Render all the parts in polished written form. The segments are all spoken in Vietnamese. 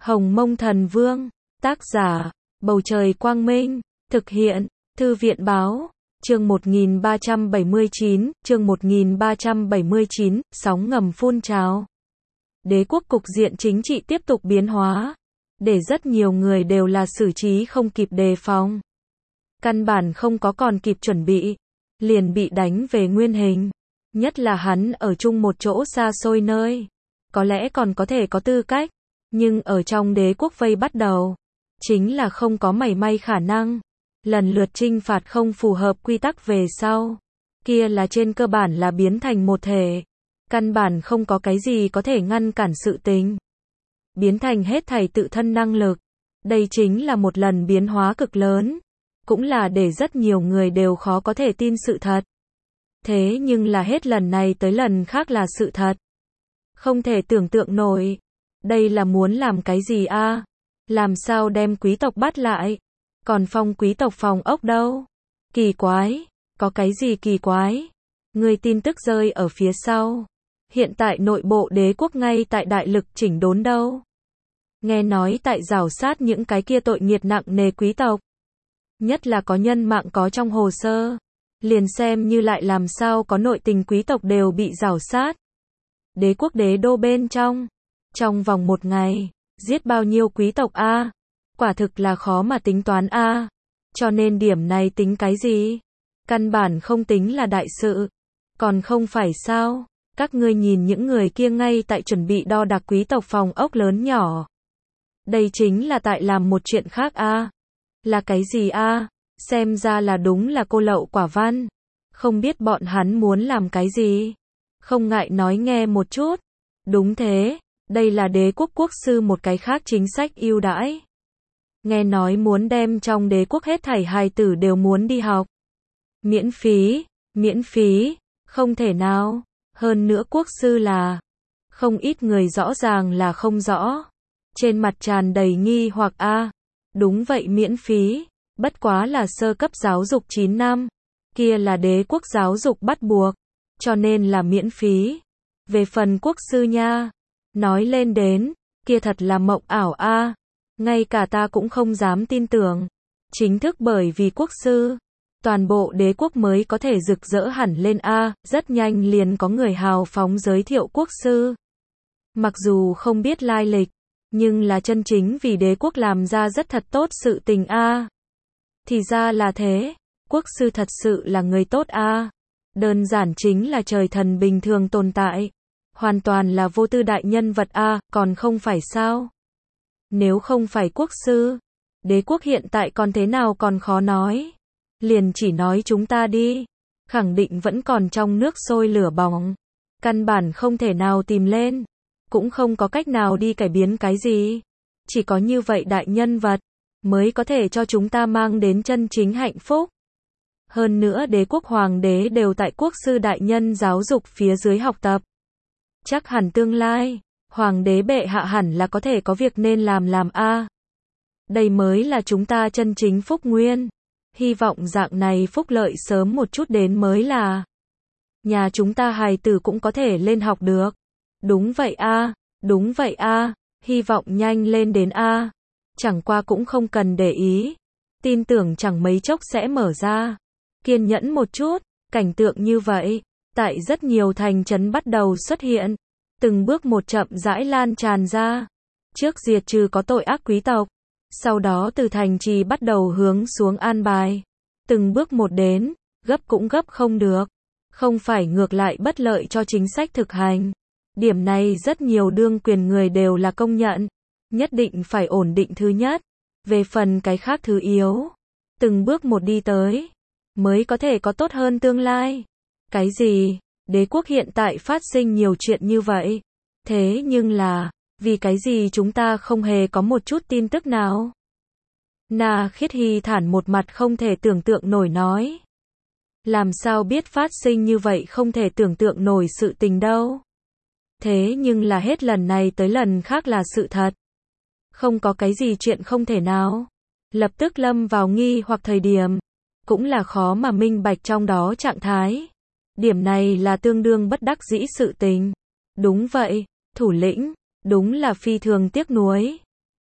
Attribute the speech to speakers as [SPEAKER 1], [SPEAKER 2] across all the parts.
[SPEAKER 1] Hồng Mông Thần Vương, tác giả, Bầu Trời Quang Minh, thực hiện, Thư viện Báo, chương 1379, sóng ngầm phun trào. Đế quốc cục diện chính trị tiếp tục biến hóa, để rất nhiều người đều là xử trí không kịp đề phòng. Căn bản không có còn kịp chuẩn bị, liền bị đánh về nguyên hình. Nhất là hắn ở chung một chỗ xa xôi nơi, có lẽ còn có thể có tư cách, nhưng ở trong đế quốc vây bắt đầu, chính là không có mảy may khả năng. Lần lượt trinh phạt không phù hợp quy tắc về sau, kia là trên cơ bản là biến thành một thể, căn bản không có cái gì có thể ngăn cản sự tình. Biến thành hết thảy tự thân năng lực, đây chính là một lần biến hóa cực lớn, cũng là để rất nhiều người đều khó có thể tin sự thật. Thế nhưng là hết lần này tới lần khác là sự thật. Không thể tưởng tượng nổi. Đây là muốn làm cái gì a? Làm sao đem quý tộc bắt lại? Còn phong quý tộc phòng ốc đâu? Kỳ quái. Có cái gì kỳ quái? Người tin tức rơi ở phía sau. Hiện tại nội bộ đế quốc ngay tại đại lực chỉnh đốn đâu. Nghe nói tại rảo sát những cái kia tội nghiệt nặng nề quý tộc. Nhất là có nhân mạng có trong hồ sơ. Liền xem như lại làm sao có nội tình quý tộc đều bị rảo sát. Đế quốc đế đô bên trong vòng một ngày, giết bao nhiêu quý tộc a? Quả thực là khó mà tính toán a. Cho nên điểm này tính cái gì? Căn bản không tính là đại sự. Còn không phải sao? Các ngươi nhìn những người kia ngay tại chuẩn bị đo đạc quý tộc phòng ốc lớn nhỏ. Đây chính là tại làm một chuyện khác a. Là cái gì a? Xem ra là đúng là cô lậu quả văn. Không biết bọn hắn muốn làm cái gì? Không ngại nói nghe một chút. Đúng thế, đây là đế quốc quốc sư một cái khác chính sách ưu đãi. Nghe nói muốn đem trong đế quốc hết thảy hài tử đều muốn đi học. Miễn phí, không thể nào. Hơn nữa quốc sư là, không ít người rõ ràng là không rõ. Trên mặt tràn đầy nghi hoặc a. Đúng vậy miễn phí. Bất quá là sơ cấp giáo dục 9 năm, kia là đế quốc giáo dục bắt buộc, cho nên là miễn phí. Về phần quốc sư nha, nói lên đến, kia thật là mộng ảo a, ngay cả ta cũng không dám tin tưởng. Chính thức bởi vì quốc sư, toàn bộ đế quốc mới có thể rực rỡ hẳn lên a, rất nhanh liền có người hào phóng giới thiệu quốc sư. Mặc dù không biết lai lịch, nhưng là chân chính vì đế quốc làm ra rất thật tốt sự tình a. Thì ra là thế, quốc sư thật sự là người tốt a. Đơn giản chính là trời thần bình thường tồn tại, hoàn toàn là vô tư đại nhân vật a, còn không phải sao? Nếu không phải quốc sư, đế quốc hiện tại còn thế nào còn khó nói. Liền chỉ nói chúng ta đi, khẳng định vẫn còn trong nước sôi lửa bỏng, căn bản không thể nào tìm lên, cũng không có cách nào đi cải biến cái gì. Chỉ có như vậy đại nhân vật mới có thể cho chúng ta mang đến chân chính hạnh phúc. Hơn nữa đế quốc hoàng đế đều tại quốc sư đại nhân giáo dục phía dưới học tập. Chắc hẳn tương lai, hoàng đế bệ hạ hẳn là có thể có việc nên làm a. Đây mới là chúng ta chân chính phúc nguyên. Hy vọng dạng này phúc lợi sớm một chút đến mới là. Nhà chúng ta hài tử cũng có thể lên học được. Đúng vậy a, hy vọng nhanh lên đến a. Chẳng qua cũng không cần để ý. Tin tưởng chẳng mấy chốc sẽ mở ra. Kiên nhẫn một chút, cảnh tượng như vậy, tại rất nhiều thành trấn bắt đầu xuất hiện. Từng bước một chậm rãi lan tràn ra. Trước diệt trừ có tội ác quý tộc. Sau đó từ thành trì bắt đầu hướng xuống an bài. Từng bước một đến, gấp cũng gấp không được. Không phải ngược lại bất lợi cho chính sách thực hành. Điểm này rất nhiều đương quyền người đều là công nhận. Nhất định phải ổn định thứ nhất. Về phần cái khác thứ yếu, từng bước một đi tới, mới có thể có tốt hơn tương lai. Cái gì? Đế quốc hiện tại phát sinh nhiều chuyện như vậy. Thế nhưng là, vì cái gì chúng ta không hề có một chút tin tức nào? Na Khiết Hy thản một mặt không thể tưởng tượng nổi nói. Làm sao biết phát sinh như vậy không thể tưởng tượng nổi sự tình đâu. Thế nhưng là hết lần này tới lần khác là sự thật. Không có cái gì chuyện không thể nào. Lập tức lâm vào nghi hoặc thời điểm, cũng là khó mà minh bạch trong đó trạng thái. Điểm này là tương đương bất đắc dĩ sự tình. Đúng vậy, thủ lĩnh, đúng là phi thường tiếc nuối.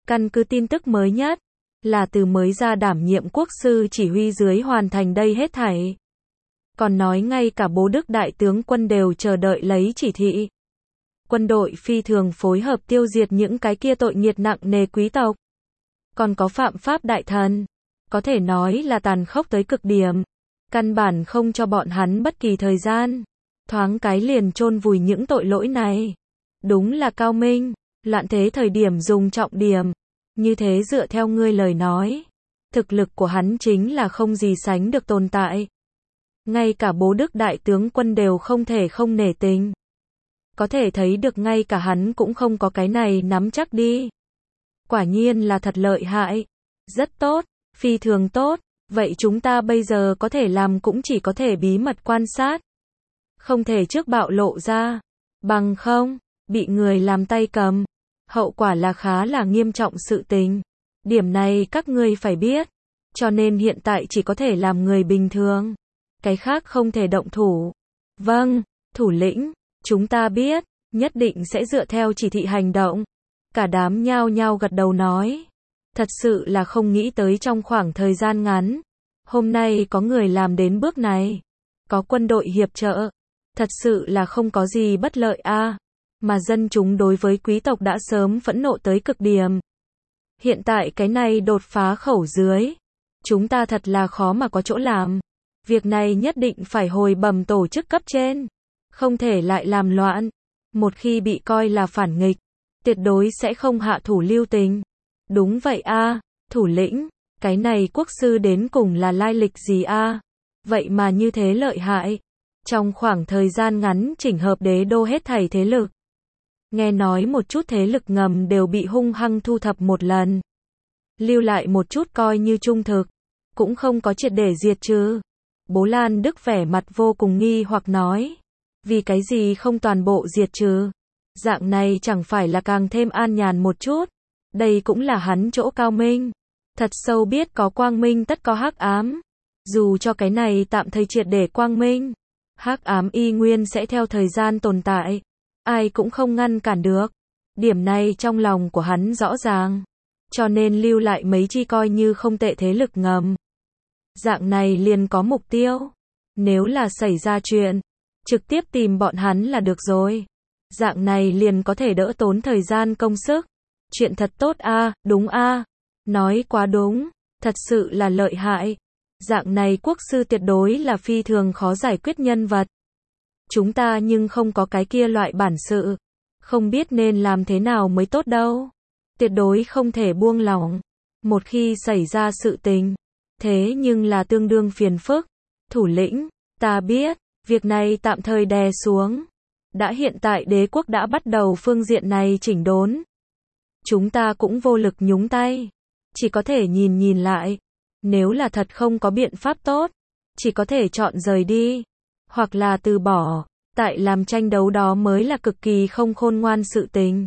[SPEAKER 1] Căn cứ tin tức mới nhất, là từ mới ra đảm nhiệm quốc sư chỉ huy dưới hoàn thành đây hết thảy. Còn nói ngay cả bố Đức đại tướng quân đều chờ đợi lấy chỉ thị. Quân đội phi thường phối hợp tiêu diệt những cái kia tội nghiệt nặng nề quý tộc. Còn có phạm pháp đại thần, có thể nói là tàn khốc tới cực điểm. Căn bản không cho bọn hắn bất kỳ thời gian. Thoáng cái liền chôn vùi những tội lỗi này. Đúng là cao minh, loạn thế thời điểm dùng trọng điểm. Như thế dựa theo ngươi lời nói, thực lực của hắn chính là không gì sánh được tồn tại. Ngay cả bố Đức đại tướng quân đều không thể không nể tình. Có thể thấy được ngay cả hắn cũng không có cái này nắm chắc đi. Quả nhiên là thật lợi hại. Rất tốt, phi thường tốt. Vậy chúng ta bây giờ có thể làm cũng chỉ có thể bí mật quan sát. Không thể trước bạo lộ ra. Bằng không, bị người làm tay cầm. Hậu quả là khá là nghiêm trọng sự tình. Điểm này các ngươi phải biết. Cho nên hiện tại chỉ có thể làm người bình thường. Cái khác không thể động thủ. Vâng, thủ lĩnh, chúng ta biết, nhất định sẽ dựa theo chỉ thị hành động. Cả đám nhao nhao gật đầu nói. Thật sự là không nghĩ tới trong khoảng thời gian ngắn. Hôm nay có người làm đến bước này. Có quân đội hiệp trợ. Thật sự là không có gì bất lợi a. Mà dân chúng đối với quý tộc đã sớm phẫn nộ tới cực điểm. Hiện tại cái này đột phá khẩu dưới. Chúng ta thật là khó mà có chỗ làm. Việc này nhất định phải hồi bẩm tổ chức cấp trên. Không thể lại làm loạn. Một khi bị coi là phản nghịch, tuyệt đối sẽ không hạ thủ lưu tình. Đúng vậy a, thủ lĩnh, cái này quốc sư đến cùng là lai lịch gì a? Vậy mà như thế lợi hại. Trong khoảng thời gian ngắn chỉnh hợp đế đô hết thảy thế lực. Nghe nói một chút thế lực ngầm đều bị hung hăng thu thập một lần. Lưu lại một chút coi như trung thực. Cũng không có triệt để diệt trừ. Bố Lan Đức vẻ mặt vô cùng nghi hoặc nói. Vì cái gì không toàn bộ diệt trừ? Dạng này chẳng phải là càng thêm an nhàn một chút. Đây cũng là hắn chỗ cao minh. Thật sâu biết có quang minh tất có hắc ám. Dù cho cái này tạm thời triệt để quang minh, hắc ám y nguyên sẽ theo thời gian tồn tại. Ai cũng không ngăn cản được. Điểm này trong lòng của hắn rõ ràng. Cho nên lưu lại mấy chi coi như không tệ thế lực ngầm. Dạng này liền có mục tiêu. Nếu là xảy ra chuyện, trực tiếp tìm bọn hắn là được rồi. Dạng này liền có thể đỡ tốn thời gian công sức. Chuyện thật tốt a, đúng a. Nói quá đúng, thật sự là lợi hại. Dạng này quốc sư tuyệt đối là phi thường khó giải quyết nhân vật. Chúng ta nhưng không có cái kia loại bản sự. Không biết nên làm thế nào mới tốt đâu. Tuyệt đối không thể buông lỏng. Một khi xảy ra sự tình, thế nhưng là tương đương phiền phức. Thủ lĩnh, ta biết, việc này tạm thời đè xuống. Đã hiện tại đế quốc đã bắt đầu phương diện này chỉnh đốn. Chúng ta cũng vô lực nhúng tay. Chỉ có thể nhìn nhìn lại. Nếu là thật không có biện pháp tốt, chỉ có thể chọn rời đi. Hoặc là từ bỏ. Tại làm tranh đấu đó mới là cực kỳ không khôn ngoan sự tình.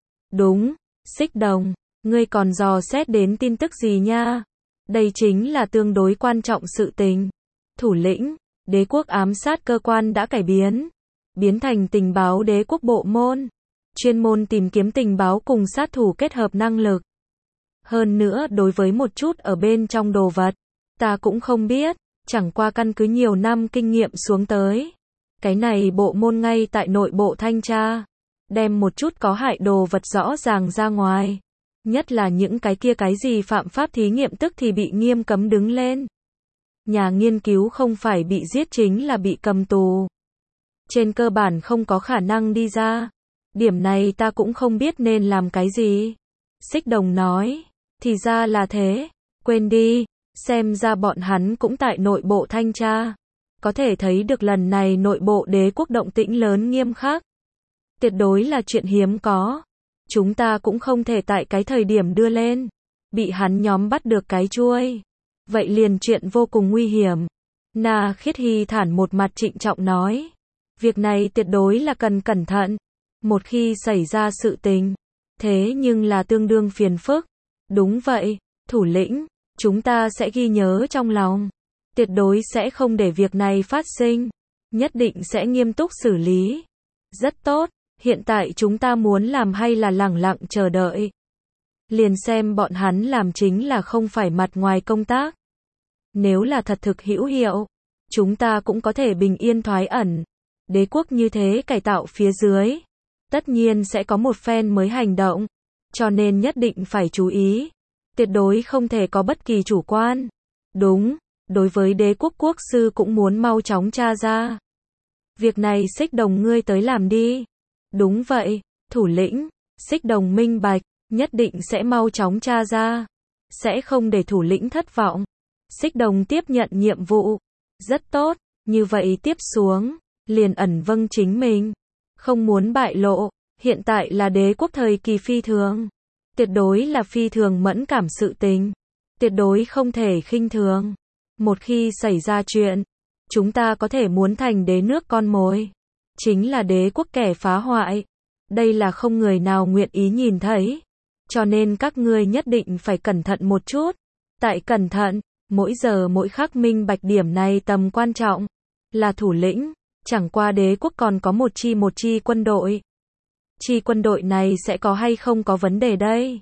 [SPEAKER 1] Đúng, Xích Đồng, ngươi còn dò xét đến tin tức gì nha? Đây chính là tương đối quan trọng sự tình. Thủ lĩnh, đế quốc ám sát cơ quan đã cải biến. Biến thành tình báo đế quốc bộ môn. Chuyên môn tìm kiếm tình báo cùng sát thủ kết hợp năng lực. Hơn nữa đối với một chút ở bên trong đồ vật, ta cũng không biết, chẳng qua căn cứ nhiều năm kinh nghiệm xuống tới. Cái này bộ môn ngay tại nội bộ thanh tra, đem một chút có hại đồ vật rõ ràng ra ngoài. Nhất là những cái kia cái gì phạm pháp thí nghiệm tức thì bị nghiêm cấm đứng lên. Nhà nghiên cứu không phải bị giết chính là bị cầm tù. Trên cơ bản không có khả năng đi ra. Điểm này ta cũng không biết nên làm cái gì. Xích Đồng nói, thì ra là thế, quên đi, xem ra bọn hắn cũng tại nội bộ thanh tra. Có thể thấy được lần này nội bộ đế quốc động tĩnh lớn nghiêm khắc. Tuyệt đối là chuyện hiếm có. Chúng ta cũng không thể tại cái thời điểm đưa lên. Bị hắn nhóm bắt được cái chuôi. Vậy liền chuyện vô cùng nguy hiểm. Na Khiết Hy thản một mặt trịnh trọng nói. Việc này tuyệt đối là cần cẩn thận. Một khi xảy ra sự tình. Thế nhưng là tương đương phiền phức. Đúng vậy, thủ lĩnh. Chúng ta sẽ ghi nhớ trong lòng. Tuyệt đối sẽ không để việc này phát sinh. Nhất định sẽ nghiêm túc xử lý. Rất tốt, hiện tại chúng ta muốn làm hay là lẳng lặng chờ đợi? liền xem bọn hắn làm chính là không phải mặt ngoài công tác. Nếu là thật thực hữu hiệu, chúng ta cũng có thể bình yên thoái ẩn. Đế quốc như thế cải tạo phía dưới, tất nhiên sẽ có một phen mới hành động, cho nên nhất định phải chú ý, tuyệt đối không thể có bất kỳ chủ quan. Đúng, đối với đế quốc quốc sư cũng muốn mau chóng tra ra. Việc này Xích Đồng ngươi tới làm đi. Đúng vậy, thủ lĩnh, Xích Đồng minh bạch, nhất định sẽ mau chóng tra ra, sẽ không để thủ lĩnh thất vọng. Xích Đồng tiếp nhận nhiệm vụ, rất tốt, như vậy tiếp xuống, liền ẩn vâng chính mình, không muốn bại lộ, hiện tại là đế quốc thời kỳ phi thường, tuyệt đối là phi thường mẫn cảm sự tình, tuyệt đối không thể khinh thường. Một khi xảy ra chuyện, chúng ta có thể muốn thành đế nước con mồi, chính là đế quốc kẻ phá hoại. Đây là không người nào nguyện ý nhìn thấy, cho nên các ngươi nhất định phải cẩn thận một chút. Tại cẩn thận, mỗi giờ mỗi khắc minh bạch điểm này tầm quan trọng, là thủ lĩnh, chẳng qua đế quốc còn có một chi quân đội. Chi quân đội này sẽ có hay không có vấn đề đây?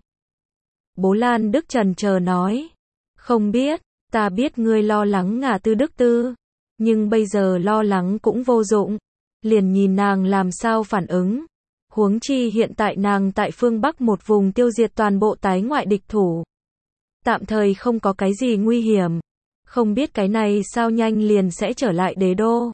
[SPEAKER 1] Bố Lan Đức chần chờ nói, không biết, ta biết ngươi lo lắng ngả Tư Đức Tư, nhưng bây giờ lo lắng cũng vô dụng, liền nhìn nàng làm sao phản ứng. Huống chi hiện tại nàng tại phương Bắc một vùng tiêu diệt toàn bộ tái ngoại địch thủ. Tạm thời không có cái gì nguy hiểm. Không biết cái này sao nhanh liền sẽ trở lại đế đô.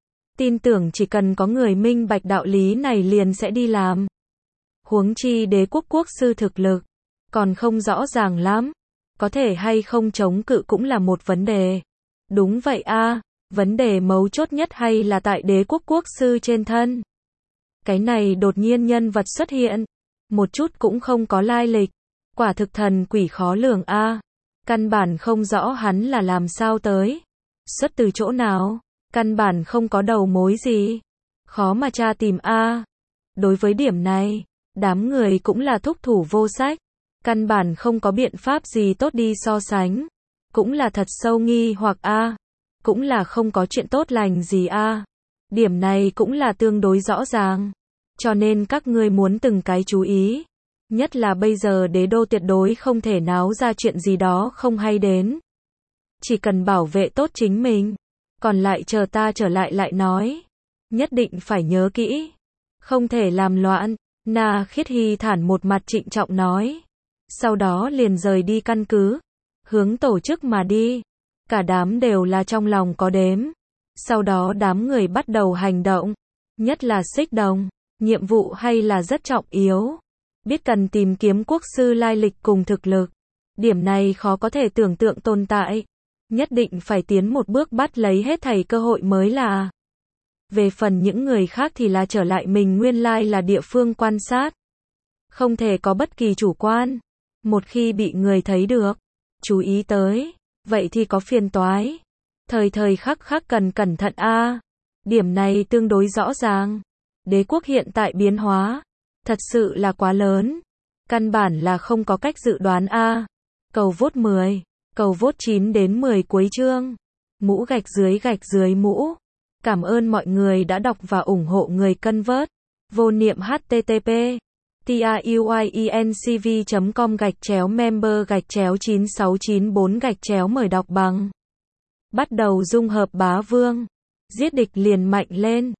[SPEAKER 1] Tin tưởng chỉ cần có người minh bạch đạo lý này liền sẽ đi làm. Huống chi đế quốc quốc sư thực lực, còn không rõ ràng lắm. Có thể hay không chống cự cũng là một vấn đề. Đúng vậy a, vấn đề mấu chốt nhất hay là tại đế quốc quốc sư trên thân. Cái này đột nhiên nhân vật xuất hiện, một chút cũng không có lai lịch, quả thực thần quỷ khó lường a, căn bản không rõ hắn là làm sao tới, xuất từ chỗ nào, căn bản không có đầu mối gì, khó mà tra tìm a. Đối với điểm này, đám người cũng là thúc thủ vô sách, căn bản không có biện pháp gì tốt đi so sánh, cũng là thật sâu nghi hoặc a, cũng là không có chuyện tốt lành gì a. Điểm này cũng là tương đối rõ ràng. Cho nên các ngươi muốn từng cái chú ý. Nhất là bây giờ đế đô tuyệt đối không thể náo ra chuyện gì đó không hay đến. Chỉ cần bảo vệ tốt chính mình. Còn lại chờ ta trở lại lại nói. Nhất định phải nhớ kỹ. Không thể làm loạn. Na Khiết Hy thản một mặt trịnh trọng nói. Sau đó liền rời đi căn cứ. Hướng tổ chức mà đi. Cả đám đều là trong lòng có đếm. Sau đó đám người bắt đầu hành động. Nhất là Xích Đồng. Nhiệm vụ hay là rất trọng yếu. Biết cần tìm kiếm quốc sư lai lịch cùng thực lực. Điểm này khó có thể tưởng tượng tồn tại. Nhất định phải tiến một bước bắt lấy hết thảy cơ hội mới là. Về phần những người khác thì là trở lại mình nguyên lai là địa phương quan sát. Không thể có bất kỳ chủ quan. Một khi bị người thấy được, chú ý tới, vậy thì có phiền toái. Thời khắc cần cẩn thận a. Điểm này tương đối rõ ràng. Đế quốc hiện tại biến hóa, thật sự là quá lớn. Căn bản là không có cách dự đoán a. Cầu vote 10, cầu vote 9 đến 10 cuối chương. Mũ gạch dưới mũ. Cảm ơn mọi người đã đọc và ủng hộ người cân vớt. Vô niệm http truyencv.com/member/9694 mời đọc bằng. Bắt đầu dung hợp bá vương. Giết địch liền mạnh lên.